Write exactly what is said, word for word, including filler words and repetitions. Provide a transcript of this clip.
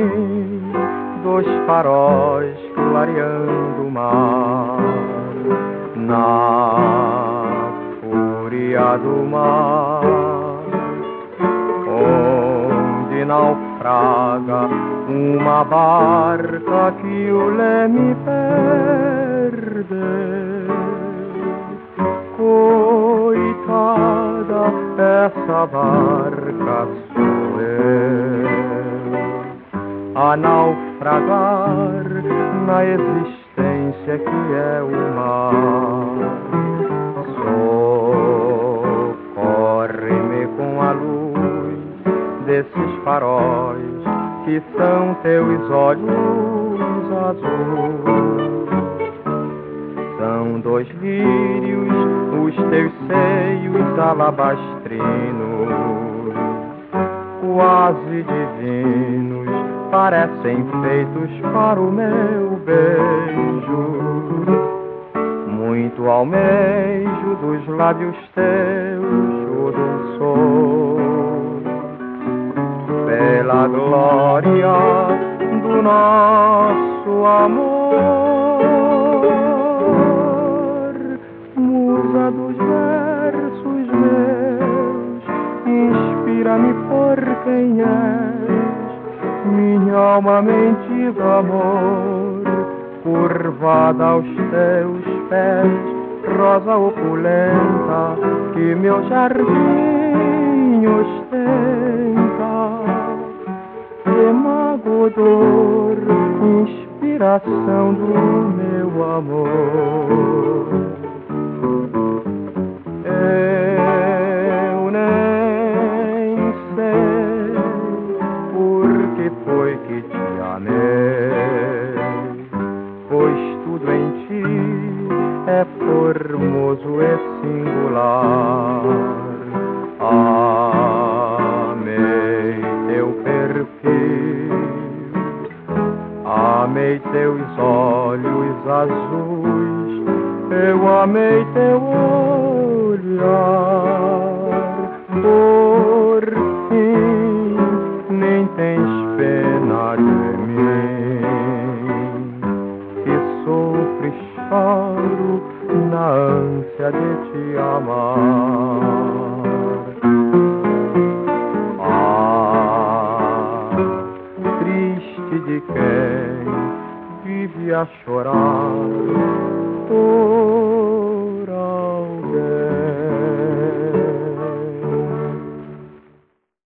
mim dois faróis clareando o mar. Na fúria do mar, onde naufraga uma barca que o leme perdeu. Coitada, essa barca sou eu, a naufragar na existência que é o mar. Socorre-me com a luz desses faróis que são teus olhos azuis. São dois lírios os teus seios alabastrinos, quase divinos, parecem feitos para o meu beijo. Muito almejo dos lábios teus o dulçor, pela glória do nosso amor. Musa dos versos meus, inspira-me por quem és, minha alma mendiga amor, curvada aos teus pés, rosa opulenta que meu jardim ostenta. Emagodor, inspiração do meu amor. Eu nem sei por que foi que te amei, pois tudo em ti é formoso e singular. Amei teu perfil, amei teus olhos azuis, eu amei teu olhar. Por fim, nem tens pena de mim, que sofro e choro na ânsia de te amar. Ah, triste de quem vive a chorar